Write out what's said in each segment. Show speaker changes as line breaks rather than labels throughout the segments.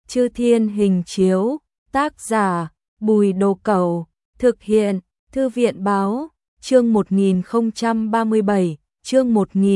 Chư Thiên Hình Chiếu, tác giả Bùi Đồ Cẩu, thực hiện Thư viện Báo, chương 1037, chương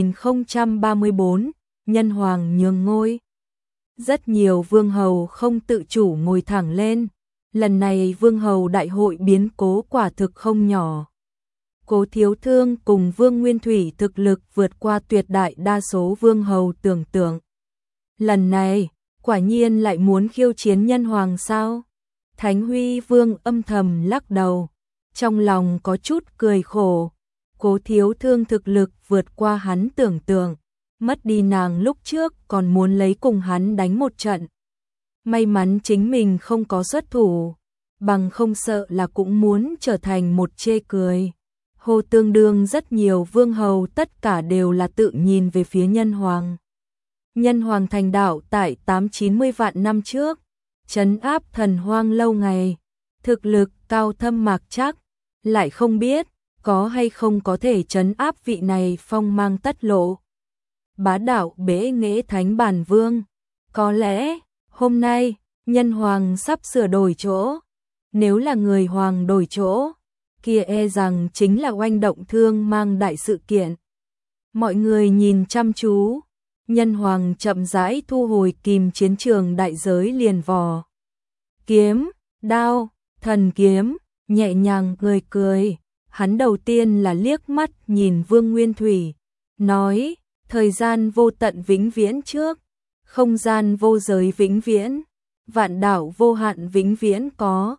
1034, Nhân Hoàng nhường ngôi. Rất nhiều vương hầu không tự chủ ngồi thẳng lên, lần này vương hầu đại hội biến cố quả thực không nhỏ. Cố Thiếu Thương cùng Vương Nguyên Thủy thực lực vượt qua tuyệt đại đa số vương hầu tưởng tượng. Lần này, quả nhiên lại muốn khiêu chiến nhân hoàng sao? Thánh Huy Vương âm thầm lắc đầu, trong lòng có chút cười khổ. Cố Thiếu Thương thực lực vượt qua hắn tưởng tượng, mất đi nàng lúc trước còn muốn lấy cùng hắn đánh một trận. May mắn chính mình không có xuất thủ, bằng không sợ là cũng muốn trở thành một chê cười. Hồ tương đương rất nhiều vương hầu tất cả đều là tự nhìn về phía nhân hoàng. Nhân hoàng thành đạo tại 890 vạn năm trước, trấn áp thần hoang lâu ngày, thực lực cao thâm mạc chắc, lại không biết có hay không có thể trấn áp vị này phong mang tất lộ. Bá đạo bế nghệ thánh bản vương, có lẽ hôm nay nhân hoàng sắp sửa đổi chỗ, nếu là người hoàng đổi chỗ, kia e rằng chính là oanh động thương mang đại sự kiện. Mọi người nhìn chăm chú, nhân hoàng chậm rãi thu hồi kìm chiến trường đại giới liền vò. Kiếm, đao, thần kiếm, nhẹ nhàng cười, hắn đầu tiên là liếc mắt nhìn Vương Nguyên Thủy, nói, thời gian vô tận vĩnh viễn trước, không gian vô giới vĩnh viễn, vạn đảo vô hạn vĩnh viễn có,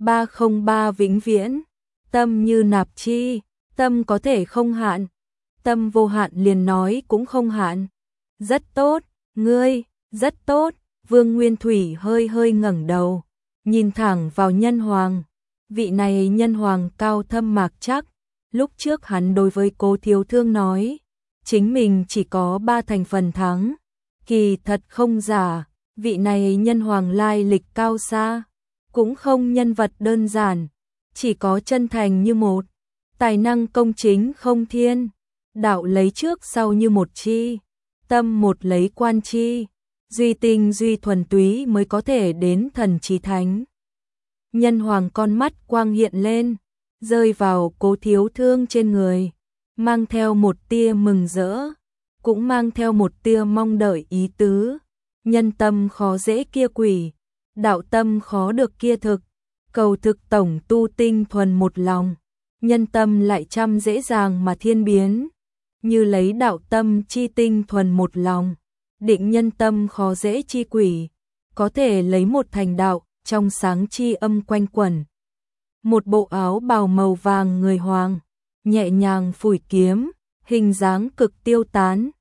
303 vĩnh viễn, tâm như nạp chi, tâm có thể không hạn, tâm vô hạn liền nói cũng không hạn. Rất tốt, ngươi, rất tốt. Vương Nguyên Thủy hơi ngẩng đầu, nhìn thẳng vào nhân hoàng. Vị này nhân hoàng cao thâm mạc chắc, lúc trước hắn đối với Cố Thiếu Thương nói, chính mình chỉ có 3 thành phần thắng. Kỳ thật không giả, vị này nhân hoàng lai lịch cao xa, cũng không nhân vật đơn giản, chỉ có chân thành như một, tài năng công chính không thiên, đạo lấy trước sau như một chi, tâm một lấy quan chi, duy tinh duy thuần túy mới có thể đến thần chí thánh. Nhân hoàng con mắt quang hiện lên, rơi vào Cố Thiếu Thương trên người, mang theo một tia mừng rỡ, cũng mang theo một tia mong đợi ý tứ. Nhân tâm khó dễ kia quỷ, đạo tâm khó được kia thực, cầu thực tổng tu tinh thuần một lòng, nhân tâm lại trăm dễ dàng mà thiên biến. Như lấy đạo tâm chi tinh thuần một lòng, định nhân tâm khó dễ chi quỷ, có thể lấy một thành đạo, trong sáng chi âm quanh quẩn. Một bộ áo bào màu vàng người hoàng, nhẹ nhàng phủi kiếm, hình dáng cực tiêu tán.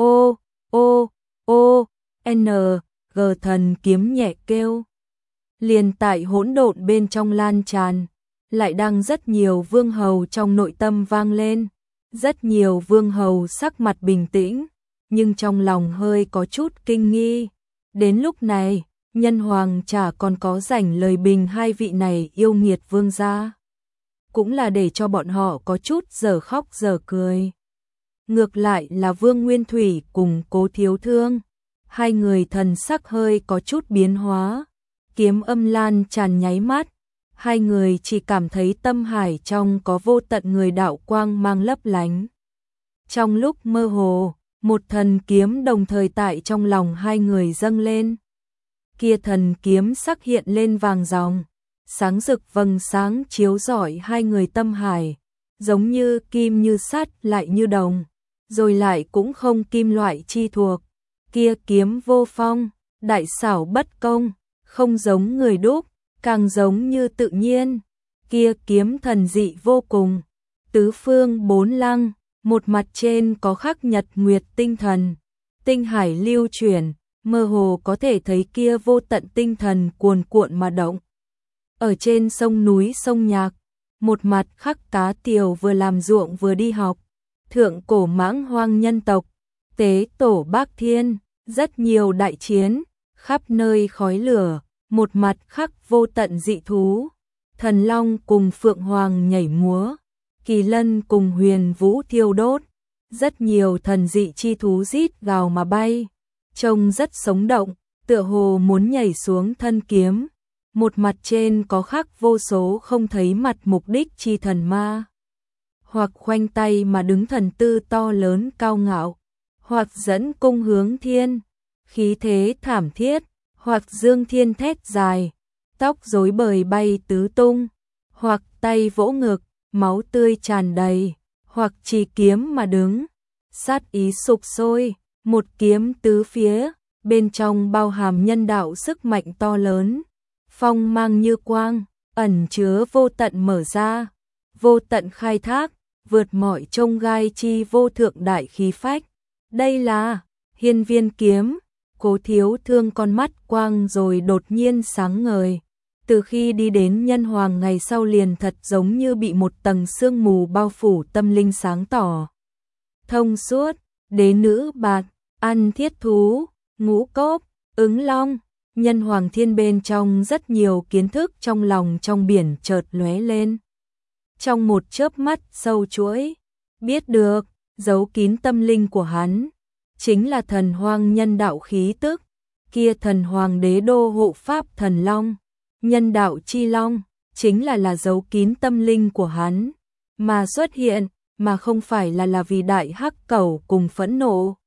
N, G thần kiếm nhẹ kêu. Liền tại hỗn độn bên trong lan tràn, lại đang rất nhiều vương hầu trong nội tâm vang lên. Rất nhiều vương hầu sắc mặt bình tĩnh, nhưng trong lòng hơi có chút kinh nghi. Đến lúc này, nhân hoàng chả còn có rảnh lời bình hai vị này yêu nghiệt vương gia. Cũng là để cho bọn họ có chút giờ khóc giờ cười. Ngược lại là Vương Nguyên Thủy cùng Cố Thiếu Thương, hai người thần sắc hơi có chút biến hóa. Kiếm âm lan tràn nháy mắt, hai người chỉ cảm thấy tâm hải trong có vô tận người đạo quang mang lấp lánh. Trong lúc mơ hồ, một thần kiếm đồng thời tại trong lòng hai người dâng lên. Kia thần kiếm sắc hiện lên vàng ròng, sáng rực vầng sáng chiếu rọi hai người tâm hải, giống như kim như sắt lại như đồng, rồi lại cũng không kim loại chi thuộc. Kia kiếm vô phong, đại xảo bất công, không giống người đúc, càng giống như tự nhiên. Kia kiếm thần dị vô cùng, tứ phương bốn lăng, một mặt trên có khắc nhật nguyệt tinh thần, tinh hải lưu chuyển, mơ hồ có thể thấy kia vô tận tinh thần cuồn cuộn mà động. Ở trên sông núi sông nhạc, một mặt khắc cá tiều vừa làm ruộng vừa đi học, thượng cổ mãng hoang nhân tộc, tế tổ Bác Thiên, rất nhiều đại chiến, khắp nơi khói lửa, một mặt khắc vô tận dị thú, thần long cùng phượng hoàng nhảy múa, kỳ lân cùng huyền vũ thiêu đốt, rất nhiều thần dị chi thú rít gào mà bay, trông rất sống động, tựa hồ muốn nhảy xuống thân kiếm, một mặt trên có khắc vô số không thấy mặt mục đích chi thần ma, hoặc khoanh tay mà đứng thần tư to lớn cao ngạo, hoặc dẫn cung hướng thiên, khí thế thảm thiết, hoặc dương thiên thét dài, tóc rối bời bay tứ tung, hoặc tay vỗ ngực, máu tươi tràn đầy, hoặc chỉ kiếm mà đứng, sát ý sục sôi, một kiếm tứ phía, bên trong bao hàm nhân đạo sức mạnh to lớn, phong mang như quang, ẩn chứa vô tận mở ra, vô tận khai thác, vượt mọi chông gai chi vô thượng đại khí phách. Đây là Hiên Viên kiếm. Cố Thiếu Thương con mắt quang rồi đột nhiên sáng ngời. Từ khi đi đến Nhân Hoàng ngày sau liền thật giống như bị một tầng sương mù bao phủ, tâm linh sáng tỏ, thông suốt. Đế nữ bạt, ăn thiết thú, ngũ cốc, ứng long, Nhân Hoàng thiên bên trong rất nhiều kiến thức trong lòng trong biển chợt lóe lên. Trong một chớp mắt sâu chuỗi, biết được, giấu kín tâm linh của hắn, chính là thần hoang nhân đạo khí tức, kia thần hoàng đế đô hộ pháp thần long, nhân đạo chi long, chính là giấu kín tâm linh của hắn, mà xuất hiện, mà không phải là vì đại hắc cẩu cùng phẫn nộ.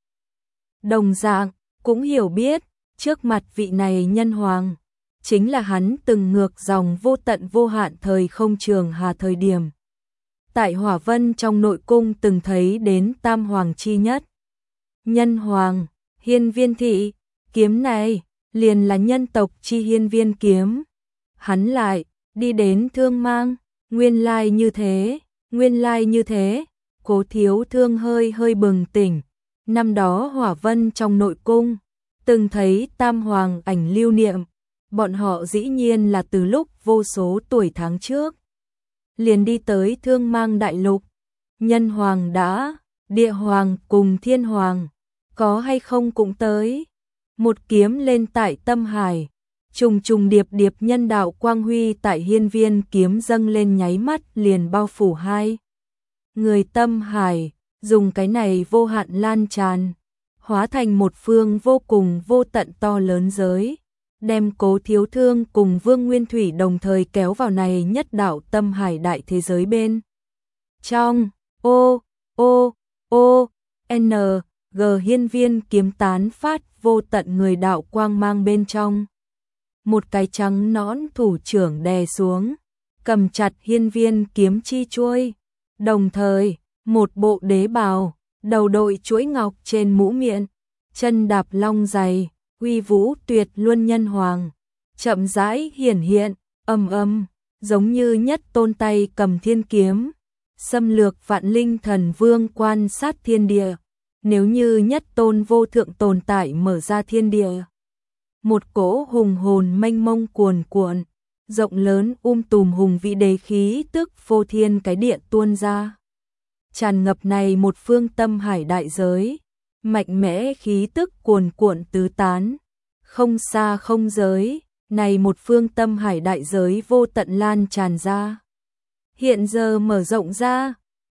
Đồng dạng, cũng hiểu biết, trước mặt vị này nhân hoàng, chính là hắn từng ngược dòng vô tận vô hạn thời không trường hà thời điểm. Tại Hỏa Vân trong nội cung từng thấy đến tam hoàng chi nhất. Nhân hoàng, Hiên Viên thị, kiếm này, liền là nhân tộc chi Hiên Viên kiếm. Hắn lại, đi đến Thương Mang, nguyên lai như thế, nguyên lai như thế, Cố Thiếu Thương hơi bừng tỉnh. Năm đó Hỏa Vân trong nội cung, từng thấy tam hoàng ảnh lưu niệm, bọn họ dĩ nhiên là từ lúc vô số tuổi tháng trước. Liền đi tới Thương Mang đại lục, nhân hoàng đã, địa hoàng cùng thiên hoàng, có hay không cũng tới. Một kiếm lên tại tâm hải, trùng trùng điệp điệp nhân đạo quang huy tại Hiên Viên kiếm dâng lên nháy mắt liền bao phủ hai người tâm hải, dùng cái này vô hạn lan tràn, hóa thành một phương vô cùng vô tận to lớn giới, đem Cố Thiếu Thương cùng Vương Nguyên Thủy đồng thời kéo vào này nhất đạo tâm hải đại thế giới bên trong. N G Hiên Viên kiếm tán phát vô tận người đạo quang mang bên trong. Một cái trắng nõn thủ trưởng đè xuống, cầm chặt Hiên Viên kiếm chi chuôi, đồng thời, một bộ đế bào, đầu đội chuỗi ngọc trên mũ miệng, chân đạp long giày, uy vũ tuyệt luân nhân hoàng, chậm rãi hiển hiện, giống như nhất tôn tay cầm thiên kiếm, xâm lược vạn linh thần vương quan sát thiên địa. Nếu như nhất tôn vô thượng tồn tại mở ra thiên địa, một cỗ hùng hồn mênh mông cuồn cuộn, rộng lớn tùm hùng vĩ đế khí tức vô thiên cái địa tuôn ra, tràn ngập này một phương tâm hải đại giới, mạnh mẽ khí tức cuồn cuộn tứ tán, không xa không giới, này một phương tâm hải đại giới vô tận lan tràn ra. Hiện giờ mở rộng ra,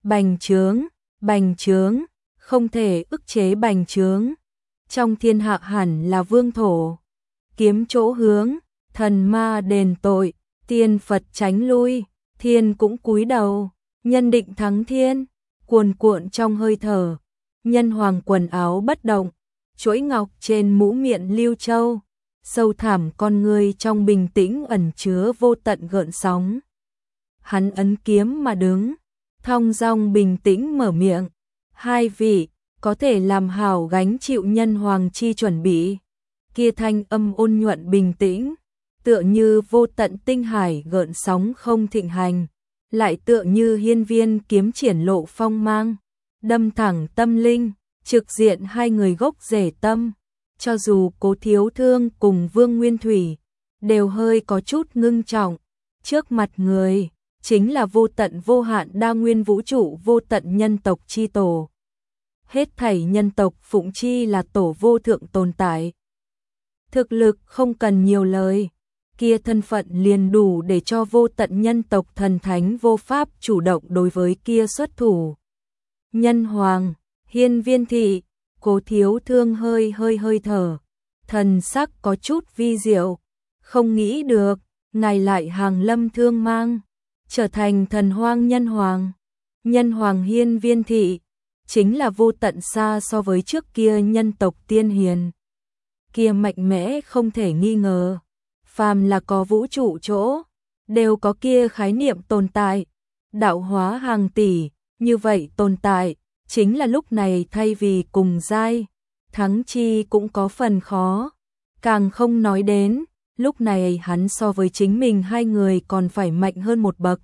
bành trướng, không thể ức chế bành trướng. Trong thiên hạ hẳn là vương thổ, kiếm chỗ hướng, thần ma đền tội, tiên Phật tránh lui, thiên cũng cúi đầu, nhân định thắng thiên, cuồn cuộn trong hơi thở, nhân hoàng quần áo bất động, chuỗi ngọc trên mũ miệng lưu châu, sâu thẳm con người trong bình tĩnh ẩn chứa vô tận gợn sóng. Hắn ấn kiếm mà đứng, thong dong bình tĩnh mở miệng, hai vị, có thể làm hảo gánh chịu nhân hoàng chi chuẩn bị. Kia thanh âm ôn nhuận bình tĩnh, tựa như vô tận tinh hải gợn sóng không thịnh hành, lại tựa như Hiên Viên kiếm triển lộ phong mang, đâm thẳng tâm linh, trực diện hai người gốc rễ tâm. Cho dù Cố Thiếu Thương cùng Vương Nguyên Thủy đều hơi có chút ngưng trọng, trước mặt người chính là vô tận vô hạn đa nguyên vũ trụ vô tận nhân tộc chi tổ. Hết thảy nhân tộc phụng chi là tổ vô thượng tồn tại. Thực lực không cần nhiều lời, kia thân phận liền đủ để cho vô tận nhân tộc thần thánh vô pháp chủ động đối với kia xuất thủ. Nhân hoàng, Hiên Viên thị, Cố Thiếu Thương hơi thở, thần sắc có chút vi diệu, không nghĩ được, ngài lại hàng lâm thương mang, trở thành thần hoang nhân hoàng. Nhân hoàng hiên viên thị, chính là vô tận xa so với trước kia nhân tộc tiên hiền. Kia mạnh mẽ không thể nghi ngờ, phàm là có vũ trụ chỗ, đều có kia khái niệm tồn tại, đạo hóa hàng tỷ, như vậy tồn tại, chính là lúc này thay vì cùng giai, thắng chi cũng có phần khó, càng không nói đến, lúc này hắn so với chính mình hai người còn phải mạnh hơn một bậc.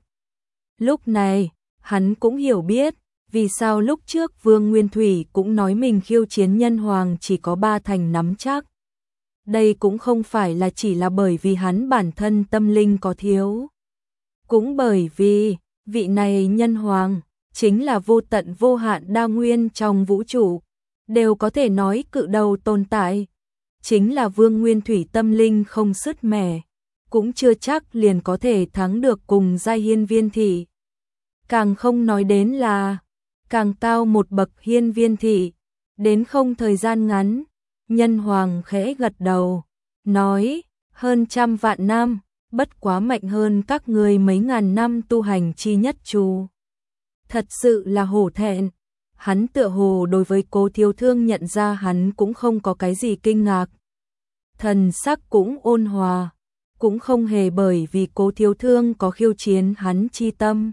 Lúc này, hắn cũng hiểu biết, vì sao lúc trước Vương Nguyên Thủy cũng nói mình khiêu chiến nhân hoàng chỉ có 3 thành nắm chắc. Đây cũng không phải là chỉ là bởi vì hắn bản thân tâm linh có thiếu. Cũng bởi vì, vị này nhân hoàng, chính là vô tận vô hạn đa nguyên trong vũ trụ, đều có thể nói cự đầu tồn tại. Chính là Vương Nguyên Thủy tâm linh không sứt mẻ, cũng chưa chắc liền có thể thắng được cùng giai hiên viên thị. Càng không nói đến là, càng cao một bậc hiên viên thị, đến không thời gian ngắn, nhân hoàng khẽ gật đầu, nói, hơn 100 vạn năm, bất quá mạnh hơn các ngươi mấy ngàn năm tu hành chi nhất trù. Thật sự là hổ thẹn, hắn tựa hồ đối với Cố Thiếu Thương nhận ra hắn cũng không có cái gì kinh ngạc. Thần sắc cũng ôn hòa, cũng không hề bởi vì Cố Thiếu Thương có khiêu chiến hắn chi tâm,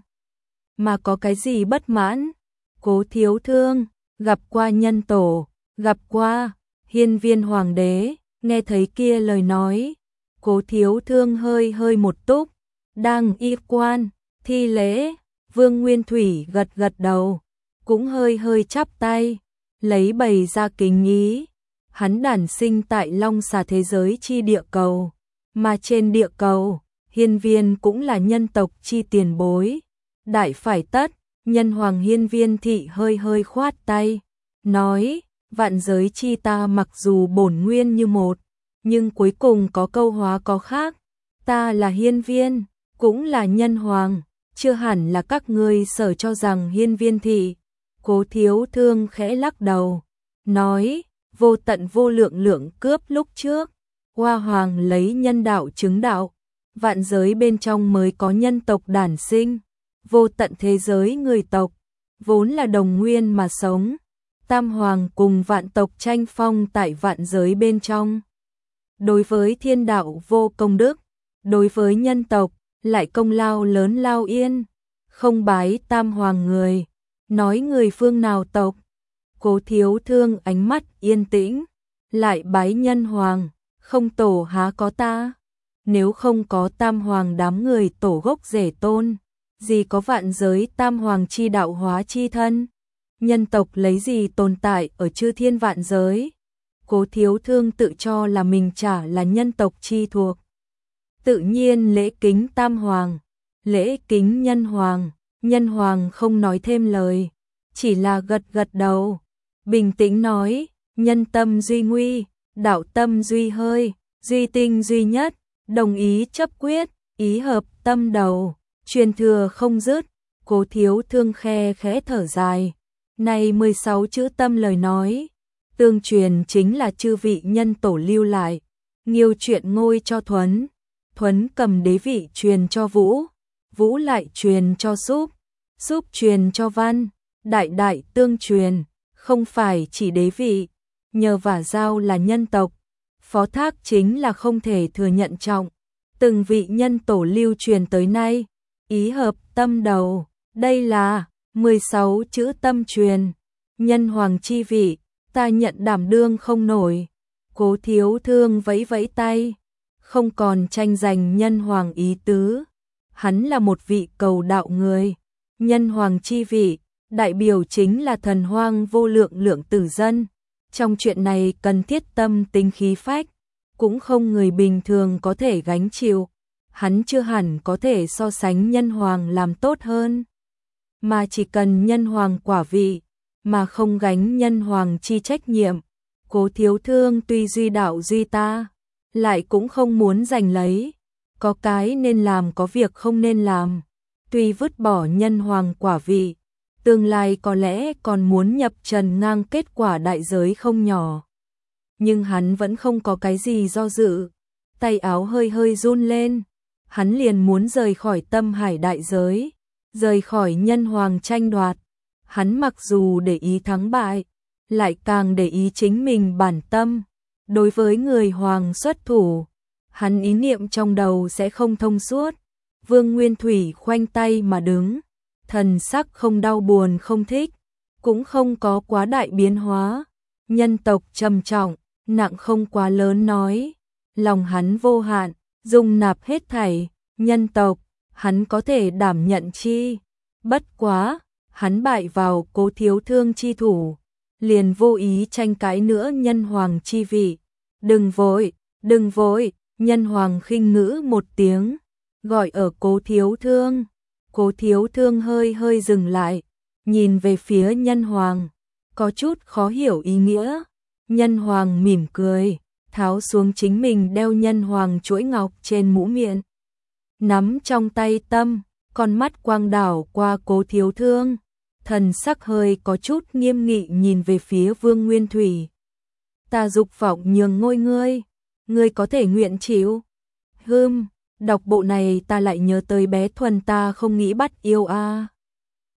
mà có cái gì bất mãn. Cố Thiếu Thương, gặp qua nhân tổ, gặp qua, hiên viên hoàng đế, nghe thấy kia lời nói, Cố Thiếu Thương hơi một túc, đang y quan, thi lễ, Vương Nguyên Thủy gật đầu, cũng hơi chắp tay, lấy bày ra kính ý. Hắn đản sinh tại Long Xà thế giới chi địa cầu, mà trên địa cầu, hiên viên cũng là nhân tộc chi tiền bối. Đại phải tất, nhân hoàng hiên viên thị hơi khoát tay, nói, vạn giới chi ta mặc dù bổn nguyên như một, nhưng cuối cùng có câu hóa có khác, ta là hiên viên, cũng là nhân hoàng, chưa hẳn là các ngươi sở cho rằng hiên viên thị. Cố Thiếu Thương khẽ lắc đầu, nói, vô tận vô lượng lượng cướp lúc trước, Hoa Hoàng lấy nhân đạo chứng đạo, vạn giới bên trong mới có nhân tộc đản sinh, vô tận thế giới người tộc, vốn là đồng nguyên mà sống, Tam Hoàng cùng vạn tộc tranh phong tại vạn giới bên trong. Đối với thiên đạo vô công đức, đối với nhân tộc, lại công lao lớn lao yên, không bái Tam Hoàng người, nói người phương nào tộc. Cố Thiếu Thương ánh mắt yên tĩnh, lại bái nhân hoàng, không tổ há có ta. Nếu không có Tam Hoàng đám người tổ gốc rể tôn, gì có vạn giới Tam Hoàng chi đạo hóa chi thân. Nhân tộc lấy gì tồn tại ở chư thiên vạn giới. Cố Thiếu Thương tự cho là mình chả là nhân tộc chi thuộc. Tự nhiên lễ kính Tam Hoàng, lễ kính nhân hoàng không nói thêm lời, chỉ là gật đầu. Bình tĩnh nói, nhân tâm duy nguy, đạo tâm duy hơi, duy tinh duy nhất, đồng ý chấp quyết, ý hợp tâm đầu, truyền thừa không dứt. Cố Thiếu Thương khẽ thở dài, này 16 chữ tâm lời nói, tương truyền chính là chư vị nhân tổ lưu lại, Nghiêu chuyện ngôi cho Thuấn, Thuấn cầm đế vị truyền cho Vũ, Vũ lại truyền cho Súp truyền cho Văn, đại tương truyền. Không phải chỉ đế vị, nhờ vả giao là nhân tộc, phó thác chính là không thể thừa nhận trọng. Từng vị nhân tổ lưu truyền tới nay, ý hợp tâm đầu, đây là 16 chữ tâm truyền. Nhân hoàng chi vị, ta nhận đảm đương không nổi. Cố Thiếu Thương vẫy tay, không còn tranh giành nhân hoàng ý tứ. Hắn là một vị cầu đạo người, nhân hoàng chi vị. Đại biểu chính là thần hoang vô lượng lượng tử dân. Trong chuyện này cần thiết tâm tính khí phách, cũng không người bình thường có thể gánh chịu. Hắn chưa hẳn có thể so sánh nhân hoàng làm tốt hơn, mà chỉ cần nhân hoàng quả vị, mà không gánh nhân hoàng chi trách nhiệm. Cố Thiếu Thương tuy duy đạo duy ta, lại cũng không muốn giành lấy. Có cái nên làm có việc không nên làm. Tuy vứt bỏ nhân hoàng quả vị, tương lai có lẽ còn muốn nhập trần ngang kết quả đại giới không nhỏ. nhưng hắn vẫn không có cái gì do dự. Tay áo hơi hơi run lên, hắn liền muốn rời khỏi Tâm Hải đại giới, rời khỏi nhân hoàng tranh đoạt. Hắn mặc dù để ý thắng bại, lại càng để ý chính mình bản tâm. Đối với người hoàng xuất thủ, hắn ý niệm trong đầu sẽ không thông suốt. Vương Nguyên Thủy khoanh tay mà đứng, thần sắc không đau buồn không thích, cũng không có quá đại biến hóa. Nhân tộc trầm trọng, nặng không quá lớn nói, lòng hắn vô hạn, dung nạp hết thảy, nhân tộc, hắn có thể đảm nhận chi. Bất quá, hắn bại vào Cố Thiếu Thương chi thủ, liền vô ý tranh cãi nữa nhân hoàng chi vị. Đừng vội, nhân hoàng khinh ngữ một tiếng, gọi ở Cố Thiếu Thương. Cố Thiếu Thương hơi hơi dừng lại, nhìn về phía nhân hoàng, có chút khó hiểu ý nghĩa. Nhân hoàng mỉm cười, tháo xuống chính mình đeo nhân hoàng chuỗi ngọc trên mũ miệng, nắm trong tay tâm, con mắt quang đảo qua Cố Thiếu Thương, thần sắc hơi có chút nghiêm nghị nhìn về phía Vương Nguyên Thủy. Ta dục vọng nhường ngôi ngươi có thể nguyện chịu? Đọc bộ này ta lại nhớ tới bé Thuần ta không nghĩ bắt yêu a.